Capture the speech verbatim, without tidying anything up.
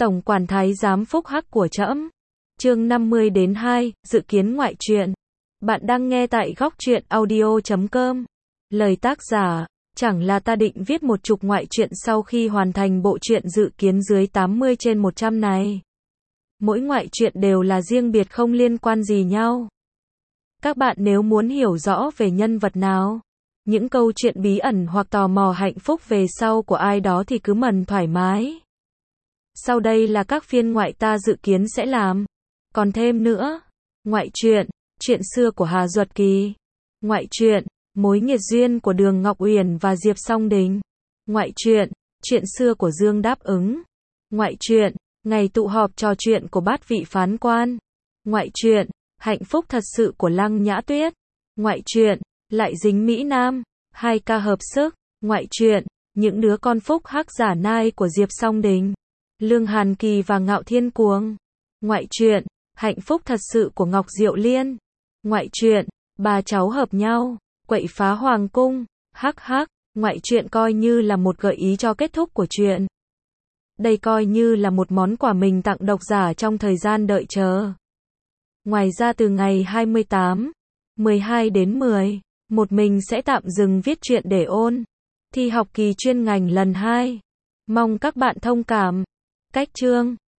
Tổng quản thái giám phúc hắc của trẫm. Chương năm mươi đến hai, dự kiến ngoại truyện. Bạn đang nghe tại góc truyện audio chấm com. Lời tác giả, chẳng là ta định viết một chục ngoại truyện sau khi hoàn thành bộ truyện dự kiến dưới tám mươi trên một trăm này. Mỗi ngoại truyện đều là riêng biệt không liên quan gì nhau. Các bạn nếu muốn hiểu rõ về nhân vật nào, những câu chuyện bí ẩn hoặc tò mò hạnh phúc về sau của ai đó thì cứ mần thoải mái. Sau đây là các phiên ngoại ta dự kiến sẽ làm. Còn thêm nữa, ngoại truyện, chuyện xưa của Hà Duật Kỳ. Ngoại truyện, mối nghiệt duyên của Đường Ngọc Uyển và Diệp Song Đình. Ngoại truyện, chuyện xưa của Dương Đáp Ứng. Ngoại truyện, ngày tụ họp trò chuyện của bát vị phán quan. Ngoại truyện, hạnh phúc thật sự của Lăng Nhã Tuyết. Ngoại truyện, lại dính Mỹ Nam, hai ca hợp sức. Ngoại truyện, những đứa con phúc hắc giả nai của Diệp Song Đình, Lương Hàn Kỳ và Ngạo Thiên Cuồng. Ngoại truyện, hạnh phúc thật sự của Ngọc Diệu Liên. Ngoại truyện, ba cháu hợp nhau, quậy phá hoàng cung. Hắc hắc, ngoại truyện coi như là một gợi ý cho kết thúc của truyện. Đây coi như là một món quà mình tặng độc giả trong thời gian đợi chờ. Ngoài ra từ ngày hai mươi tám, mười hai đến mười, một mình sẽ tạm dừng viết truyện để ôn thi học kỳ chuyên ngành lần hai. Mong các bạn thông cảm. Cách chương